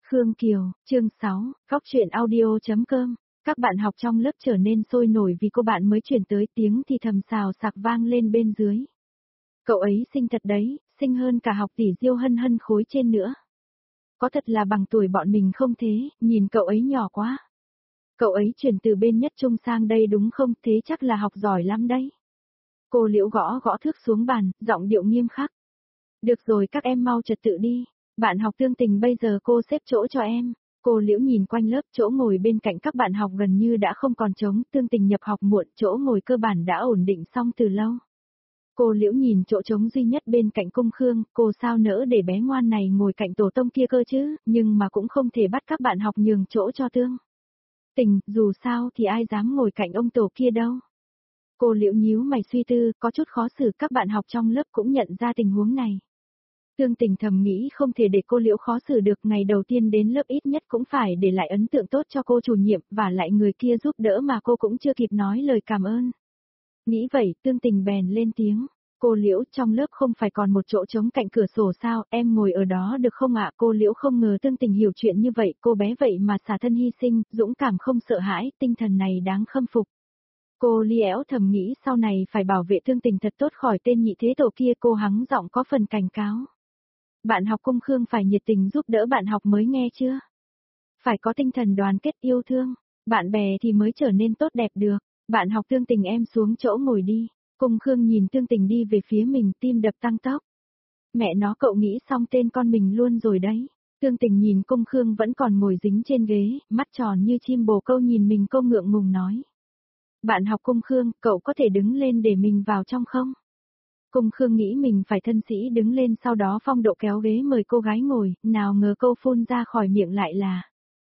Khương Kiều, chương 6, Góc truyện audio.com. Các bạn học trong lớp trở nên sôi nổi vì cô bạn mới chuyển tới, tiếng thì thầm xào xạc vang lên bên dưới. Cậu ấy xinh thật đấy, xinh hơn cả học tỷ Diêu Hân Hân khối trên nữa. Có thật là bằng tuổi bọn mình không thế, nhìn cậu ấy nhỏ quá. Cậu ấy chuyển từ bên nhất trung sang đây đúng không, thế chắc là học giỏi lắm đấy. Cô Liễu gõ gõ thước xuống bàn, giọng điệu nghiêm khắc. Được rồi, các em mau trật tự đi. Bạn học Tương Tình bây giờ cô xếp chỗ cho em. Cô Liễu nhìn quanh lớp, chỗ ngồi bên cạnh các bạn học gần như đã không còn trống, Tương Tình nhập học muộn, chỗ ngồi cơ bản đã ổn định xong từ lâu. Cô Liễu nhìn chỗ trống duy nhất bên cạnh Cung Khương, cô sao nỡ để bé ngoan này ngồi cạnh tổ tông kia cơ chứ, nhưng mà cũng không thể bắt các bạn học nhường chỗ cho Tương Tình, dù sao thì ai dám ngồi cạnh ông tổ kia đâu. Cô Liễu nhíu mày suy tư, có chút khó xử, các bạn học trong lớp cũng nhận ra tình huống này. Tương Tình thầm nghĩ không thể để cô Liễu khó xử được, ngày đầu tiên đến lớp ít nhất cũng phải để lại ấn tượng tốt cho cô chủ nhiệm, và lại người kia giúp đỡ mà cô cũng chưa kịp nói lời cảm ơn. Nghĩ vậy, Tương Tình bèn lên tiếng. Cô Liễu, trong lớp không phải còn một chỗ trống cạnh cửa sổ sao, em ngồi ở đó được không ạ? Cô Liễu không ngờ Tương Tình hiểu chuyện như vậy, cô bé vậy mà xả thân hy sinh, dũng cảm không sợ hãi, tinh thần này đáng khâm phục. Cô Liễu thầm nghĩ sau này phải bảo vệ Tương Tình thật tốt khỏi tên nhị thế tổ kia, cô hắng giọng có phần cảnh cáo. Bạn học Cung Khương phải nhiệt tình giúp đỡ bạn học mới nghe chưa? Phải có tinh thần đoàn kết yêu thương, bạn bè thì mới trở nên tốt đẹp được. Bạn học Tương Tình em xuống chỗ ngồi đi. Cung Khương nhìn Tương Tình đi về phía mình, tim đập tăng tốc. Mẹ nó, cậu nghĩ xong tên con mình luôn rồi đấy. Tương Tình nhìn Cung Khương vẫn còn ngồi dính trên ghế, mắt tròn như chim bồ câu nhìn mình, cô ngượng ngùng nói. Bạn học Cung Khương, cậu có thể đứng lên để mình vào trong không? Cung Khương nghĩ mình phải thân sĩ đứng lên, sau đó phong độ kéo ghế mời cô gái ngồi, nào ngờ câu phun ra khỏi miệng lại là.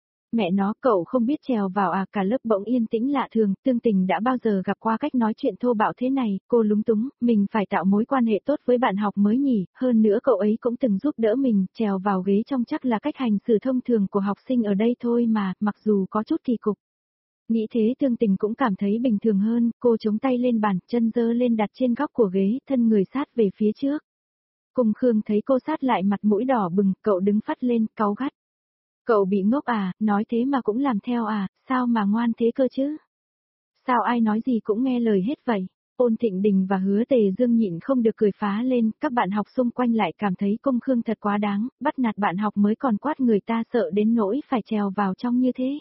Mẹ nó, cậu không biết trèo vào à? Cả lớp bỗng yên tĩnh lạ thường, Tương Tình đã bao giờ gặp qua cách nói chuyện thô bạo thế này, cô lúng túng, mình phải tạo mối quan hệ tốt với bạn học mới nhỉ, hơn nữa cậu ấy cũng từng giúp đỡ mình, trèo vào ghế trong chắc là cách hành xử thông thường của học sinh ở đây thôi mà, mặc dù có chút kỳ cục. Nghĩ thế Tương Tình cũng cảm thấy bình thường hơn, cô chống tay lên bàn, chân giơ lên đặt trên góc của ghế, thân người sát về phía trước. Cung Khương thấy cô sát lại, mặt mũi đỏ bừng, cậu đứng phắt lên, cáu gắt. Cậu bị ngốc à, nói thế mà cũng làm theo à, sao mà ngoan thế cơ chứ? Sao ai nói gì cũng nghe lời hết vậy? Ôn Thịnh Đình và Hứa Tề Dương nhịn không được cười phá lên, các bạn học xung quanh lại cảm thấy Cung Khương thật quá đáng, bắt nạt bạn học mới còn quát người ta sợ đến nỗi phải trèo vào trong như thế.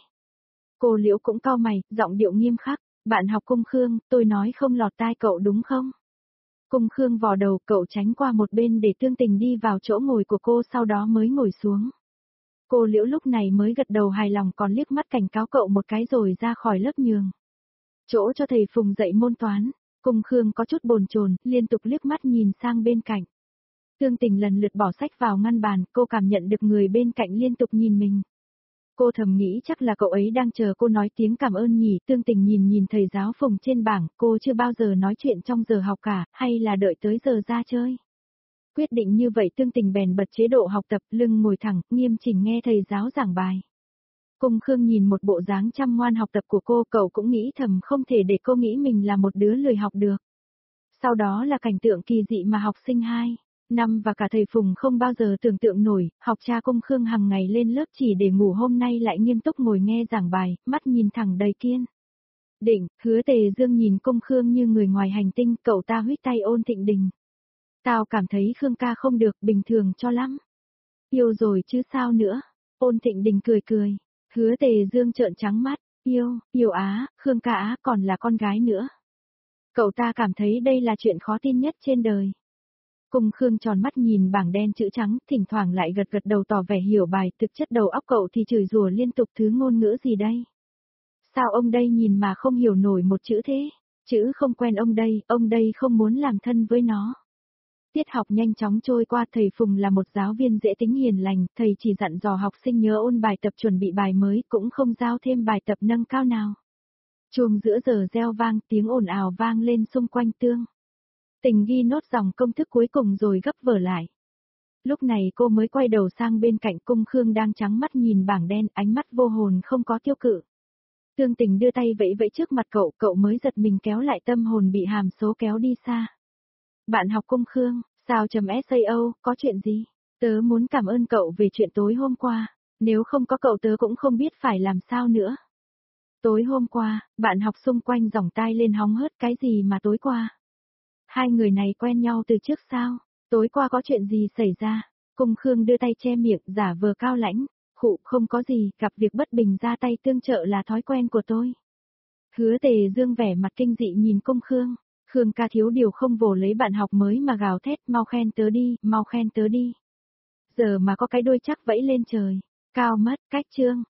Cô Liễu cũng cau mày, giọng điệu nghiêm khắc, bạn học Cung Khương, tôi nói không lọt tai cậu đúng không? Cung Khương vò đầu, cậu tránh qua một bên để Tương Tình đi vào chỗ ngồi của cô, sau đó mới ngồi xuống. Cô Liễu lúc này mới gật đầu hài lòng, còn liếc mắt cảnh cáo cậu một cái rồi ra khỏi lớp nhường chỗ cho thầy Phùng dạy môn toán. Cung Khương có chút bồn chồn, liên tục liếc mắt nhìn sang bên cạnh. Tương Tình lần lượt bỏ sách vào ngăn bàn, cô cảm nhận được người bên cạnh liên tục nhìn mình. Cô thầm nghĩ chắc là cậu ấy đang chờ cô nói tiếng cảm ơn nhỉ. Tương Tình nhìn nhìn thầy giáo Phùng trên bảng, cô chưa bao giờ nói chuyện trong giờ học cả, hay là đợi tới giờ ra chơi. Quyết định như vậy Tương Tình bèn bật chế độ học tập, lưng ngồi thẳng, nghiêm chỉnh nghe thầy giáo giảng bài. Cung Khương nhìn một bộ dáng chăm ngoan học tập của cô, cậu cũng nghĩ thầm không thể để cô nghĩ mình là một đứa lười học được. Sau đó là cảnh tượng kỳ dị mà học sinh 2 năm và cả thầy Phùng không bao giờ tưởng tượng nổi, học cha Cung Khương hàng ngày lên lớp chỉ để ngủ, hôm nay lại nghiêm túc ngồi nghe giảng bài, mắt nhìn thẳng đầy kiên định. Hứa Tề Dương nhìn Cung Khương như người ngoài hành tinh, cậu ta huýt tay Ôn Thịnh Đình. Tao cảm thấy Khương ca không được, bình thường cho lắm. Yêu rồi chứ sao nữa. Ôn Thịnh Đình cười cười. Hứa Tề Dương trợn trắng mắt. Yêu á, Khương ca á, còn là con gái nữa. Cậu ta cảm thấy đây là chuyện khó tin nhất trên đời. Cung Khương tròn mắt nhìn bảng đen chữ trắng, thỉnh thoảng lại gật gật đầu tỏ vẻ hiểu bài, thực chất đầu óc cậu thì chửi rủa liên tục, thứ ngôn ngữ gì đây? Sao ông đây nhìn mà không hiểu nổi một chữ thế? Chữ không quen ông đây không muốn làm thân với nó. Tiết học nhanh chóng trôi qua, thầy Phùng là một giáo viên dễ tính hiền lành, thầy chỉ dặn dò học sinh nhớ ôn bài tập, chuẩn bị bài mới, cũng không giao thêm bài tập nâng cao nào. Chuông giữa giờ reo vang, tiếng ồn ào vang lên xung quanh Tương Tình ghi nốt dòng công thức cuối cùng rồi gấp vở lại. Lúc này cô mới quay đầu sang bên cạnh, Cung Khương đang trắng mắt nhìn bảng đen, ánh mắt vô hồn không có tiêu cự. Tương Tình đưa tay vẫy vẫy trước mặt cậu, cậu mới giật mình kéo lại, tâm hồn bị hàm số kéo đi xa. Bạn học Cung Khương, sao sao, có chuyện gì? Tớ muốn cảm ơn cậu về chuyện tối hôm qua. Nếu không có cậu tớ cũng không biết phải làm sao nữa. Tối hôm qua, bạn học xung quanh giỏng tai lên hóng hớt cái gì mà tối qua. Hai người này quen nhau từ trước sao? Tối qua có chuyện gì xảy ra? Cung Khương đưa tay che miệng giả vờ cao lãnh. Khụ không có gì, gặp việc bất bình ra tay tương trợ là thói quen của tôi. Hứa Tề Dương vẻ mặt kinh dị nhìn Cung Khương. Khương ca thiếu điều không vồ lấy bạn học mới mà gào thét, mau khen tớ đi, mau khen tớ đi. Giờ mà có cái đuôi chắc vẫy lên trời. Cao mất, cách chương.